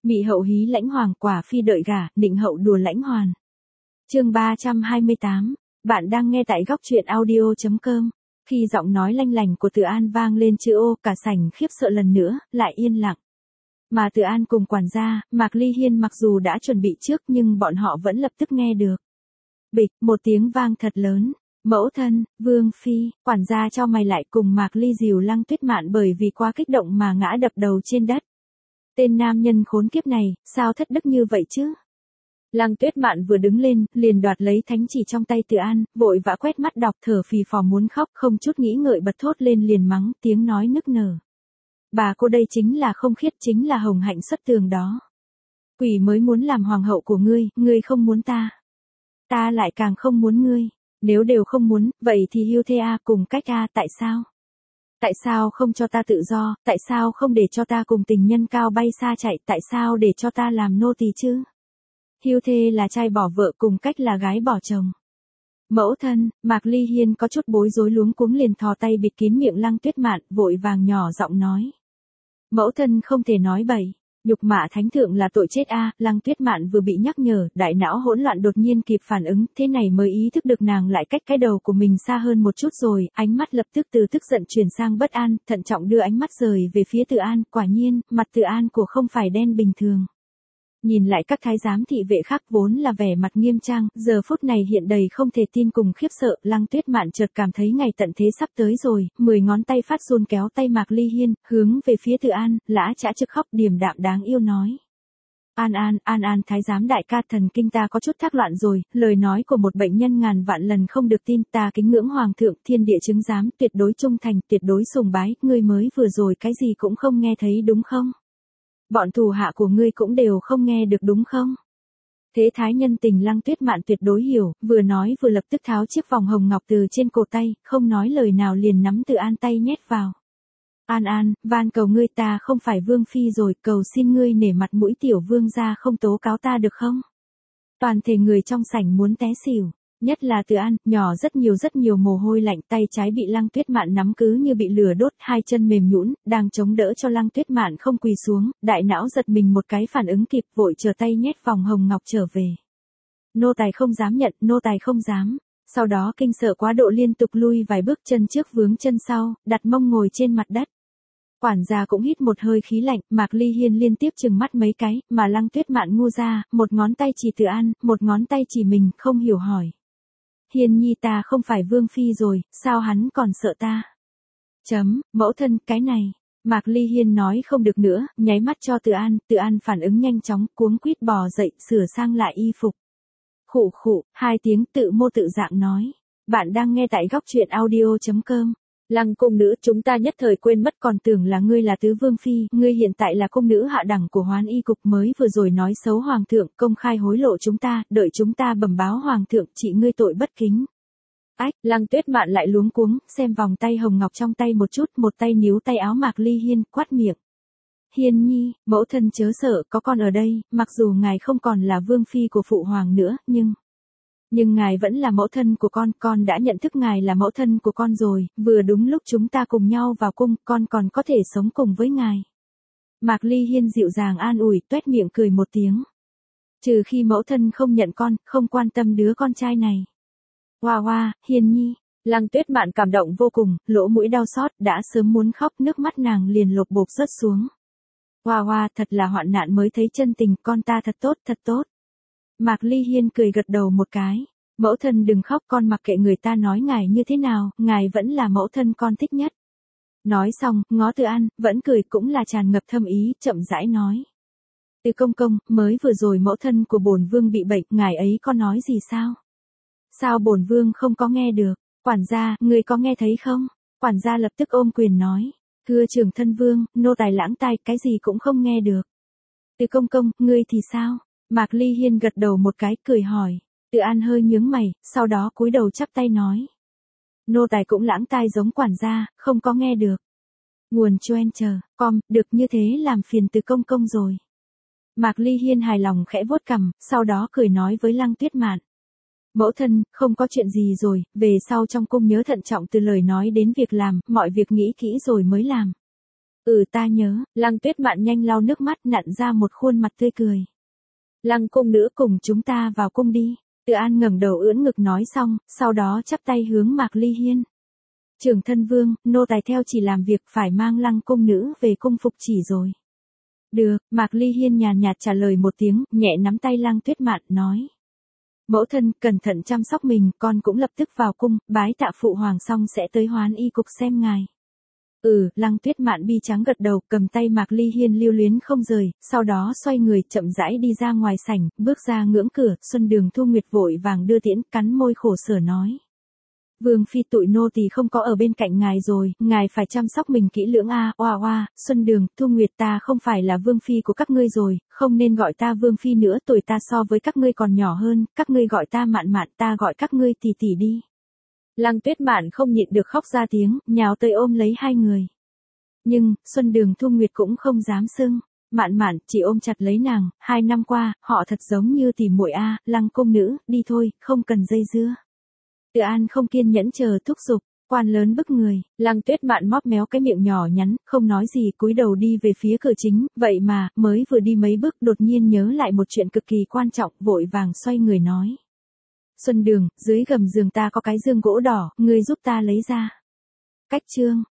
Mị hậu hí lãnh hoàng, quả phi đợi gả, định hậu đùa lãnh hoàn. Chương 328, bạn đang nghe tại góc truyện audio.com. Khi giọng nói lanh lành của Từ An vang lên chữ ô, cả sảnh khiếp sợ lần nữa, lại yên lặng. Mà Từ An cùng quản gia, Mạc Ly Hiên mặc dù đã chuẩn bị trước nhưng bọn họ vẫn lập tức nghe được. Bịch, một tiếng vang thật lớn. Mẫu thân, Vương Phi, quản gia cho mày lại cùng Mạc Ly dìu Lăng Tuyết Mạn bởi vì quá kích động mà ngã đập đầu trên đất. Tên nam nhân khốn kiếp này, sao thất đức như vậy chứ? Lăng Tuyết Mạn vừa đứng lên, liền đoạt lấy thánh chỉ trong tay Từ An, vội vã quét mắt đọc thở phì phò muốn khóc, không chút nghĩ ngợi bật thốt lên liền mắng, tiếng nói nức nở. Bà cô đây chính là không khiết, chính là hồng hạnh xuất tường đó. Quỷ mới muốn làm hoàng hậu của ngươi không muốn ta. Ta lại càng không muốn ngươi. Nếu đều không muốn, vậy thì hưu thê a, cùng cách a, tại sao? Tại sao không cho ta tự do, tại sao không để cho ta cùng tình nhân cao bay xa chạy, tại sao để cho ta làm nô tỳ chứ? Hưu thê là trai bỏ vợ, cùng cách là gái bỏ chồng. Mẫu thân, Mạc Ly Hiên có chút bối rối luống cuống liền thò tay bịt kín miệng Lăng Tuyết Mạn, vội vàng nhỏ giọng nói. Mẫu thân không thể nói bậy. Nhục mạ thánh thượng là tội chết a. Lăng Tuyết Mạn vừa bị nhắc nhở, đại não hỗn loạn đột nhiên kịp phản ứng, thế này mới ý thức được nàng lại cách cái đầu của mình xa hơn một chút rồi, ánh mắt lập tức từ tức giận chuyển sang bất an, thận trọng đưa ánh mắt rời về phía Từ An, quả nhiên, mặt Từ An của không phải đen bình thường. Nhìn lại các thái giám thị vệ khác vốn là vẻ mặt nghiêm trang, giờ phút này hiện đầy không thể tin cùng khiếp sợ, Lăng Tuyết Mạn chợt cảm thấy ngày tận thế sắp tới rồi, 10 ngón tay phát run kéo tay Mạc Ly Hiên, hướng về phía Từ An, lã chã trực khóc điềm đạm đáng yêu nói. An, thái giám đại ca, thần kinh ta có chút thác loạn rồi, lời nói của một bệnh nhân ngàn vạn lần không được tin, ta kính ngưỡng hoàng thượng, thiên địa chứng giám, tuyệt đối trung thành, tuyệt đối sùng bái, ngươi mới vừa rồi cái gì cũng không nghe thấy đúng không? Bọn thủ hạ của ngươi cũng đều không nghe được đúng không? Thế thái nhân tình Lăng Tuyết Mạn tuyệt đối hiểu, vừa nói vừa lập tức tháo chiếc vòng hồng ngọc từ trên cổ tay, không nói lời nào liền nắm Từ An tay nhét vào. An, van cầu ngươi, ta không phải vương phi rồi, cầu xin ngươi nể mặt mũi tiểu vương ra không tố cáo ta được không? Toàn thể người trong sảnh muốn té xỉu. Nhất là Từ An, nhỏ rất nhiều mồ hôi lạnh, tay trái bị Lăng Tuyết Mạn nắm cứ như bị lửa đốt, hai chân mềm nhũn, đang chống đỡ cho Lăng Tuyết Mạn không quỳ xuống, đại não giật mình một cái phản ứng kịp, vội trở tay nhét vòng hồng ngọc trở về. Nô tài không dám nhận, nô tài không dám. Sau đó kinh sợ quá độ liên tục lui vài bước, chân trước vướng chân sau, đặt mông ngồi trên mặt đất. Quản gia cũng hít một hơi khí lạnh, Mạc Ly Hiên liên tiếp trừng mắt mấy cái, mà Lăng Tuyết Mạn ngu ra, một ngón tay chỉ Từ An, một ngón tay chỉ mình, không hiểu hỏi. Hiên nhi, ta không phải vương phi rồi, sao hắn còn sợ ta? Mẫu thân, cái này. Mạc Ly Hiên nói không được nữa, nháy mắt cho Từ An phản ứng nhanh chóng, cuống quýt bò dậy, sửa sang lại y phục. Khụ, hai tiếng tự mô tự dạng nói. Bạn đang nghe tại góc truyện audio.com. Lăng cung nữ, chúng ta nhất thời quên mất, còn tưởng là ngươi là tứ vương phi, ngươi hiện tại là cung nữ hạ đẳng của Hoán Y cục, mới vừa rồi nói xấu hoàng thượng, công khai hối lộ chúng ta, đợi chúng ta bẩm báo hoàng thượng, trị ngươi tội bất kính. Ách, Lăng Tuyết Mạn lại luống cuống, xem vòng tay hồng ngọc trong tay một chút, một tay níu tay áo Mạc Ly Hiên, quát miệng. Hiên nhi, mẫu thân chớ sợ, có con ở đây, mặc dù ngài không còn là vương phi của phụ hoàng nữa, nhưng ngài vẫn là mẫu thân của con đã nhận thức ngài là mẫu thân của con rồi, vừa đúng lúc chúng ta cùng nhau vào cung, con còn có thể sống cùng với ngài. Mạc Ly Hiên dịu dàng an ủi, toét miệng cười một tiếng. Trừ khi mẫu thân không nhận con, không quan tâm đứa con trai này. Hoa, Hiên nhi. Lăng Tuyết Mạn cảm động vô cùng, lỗ mũi đau xót, đã sớm muốn khóc, nước mắt nàng liền lột bột rớt xuống. Hoa, thật là hoạn nạn mới thấy chân tình, con ta thật tốt. Mạc Ly Hiên cười gật đầu một cái. Mẫu thân đừng khóc, con mặc kệ người ta nói ngài như thế nào, ngài vẫn là mẫu thân con thích nhất. Nói xong, ngó Từ An, vẫn cười cũng là tràn ngập thâm ý, chậm rãi nói. Từ công công, mới vừa rồi mẫu thân của bổn vương bị bệnh, ngài ấy có nói gì sao? Sao bổn vương không có nghe được? Quản gia, ngươi có nghe thấy không? Quản gia lập tức ôm quyền nói. Thưa trưởng thân vương, nô tài lãng tai, cái gì cũng không nghe được. Từ công công, ngươi thì sao? Mạc Ly Hiên gật đầu một cái, cười hỏi. Từ An hơi nhướng mày, sau đó cúi đầu chắp tay nói. Nô tài cũng lãng tai giống quản gia, không có nghe được. Nguồn choen được như thế làm phiền Từ công công rồi. Mạc Ly Hiên hài lòng khẽ vuốt cằm, sau đó cười nói với Lăng Tuyết Mạn. Mẫu thân, không có chuyện gì rồi, về sau trong cung nhớ thận trọng từ lời nói đến việc làm, mọi việc nghĩ kỹ rồi mới làm. Ta nhớ, Lăng Tuyết Mạn nhanh lau nước mắt nặn ra một khuôn mặt tươi cười. Lăng cung nữ cùng chúng ta vào cung đi. Từ An ngẩng đầu ưỡn ngực nói xong, sau đó chắp tay hướng Mạc Ly Hiên. Trưởng thân vương, nô tài theo chỉ làm việc phải mang Lăng cung nữ về cung phục chỉ rồi. Được, Mạc Ly Hiên nhàn nhạt trả lời một tiếng, nhẹ nắm tay Lăng Tuyết Mạn nói. Mẫu thân, cẩn thận chăm sóc mình, con cũng lập tức vào cung, bái tạ phụ hoàng xong sẽ tới Hoán Y cục xem ngài. Lăng Tuyết Mạn bi trắng gật đầu, cầm tay Mạc Ly Hiên lưu luyến không rời, sau đó xoay người chậm rãi đi ra ngoài sảnh, bước ra ngưỡng cửa, Xuân Đường Thu Nguyệt vội vàng đưa tiễn, cắn môi khổ sở nói. Vương phi tụi nô tỳ không có ở bên cạnh ngài rồi, ngài phải chăm sóc mình kỹ lưỡng a. Oa, Xuân Đường, Thu Nguyệt, ta không phải là vương phi của các ngươi rồi, không nên gọi ta vương phi nữa, tuổi ta so với các ngươi còn nhỏ hơn, các ngươi gọi ta Mạn Mạn, ta gọi các ngươi tỷ tỷ đi. Lăng Tuyết Mạn không nhịn được khóc ra tiếng, nhào tới ôm lấy hai người. Nhưng, Xuân Đường Thu Nguyệt cũng không dám xưng. Mạn Mạn chỉ ôm chặt lấy nàng, 2 năm qua, họ thật giống như tỉ muội a. Lăng cung nữ, đi thôi, không cần dây dưa. Từ An không kiên nhẫn chờ thúc giục, quan lớn bức người, Lăng Tuyết Mạn móp méo cái miệng nhỏ nhắn, không nói gì, cúi đầu đi về phía cửa chính, vậy mà, mới vừa đi mấy bước đột nhiên nhớ lại một chuyện cực kỳ quan trọng, vội vàng xoay người nói. Xuân Đường, dưới gầm giường ta có cái dương gỗ đỏ, ngươi giúp ta lấy ra. Cách chương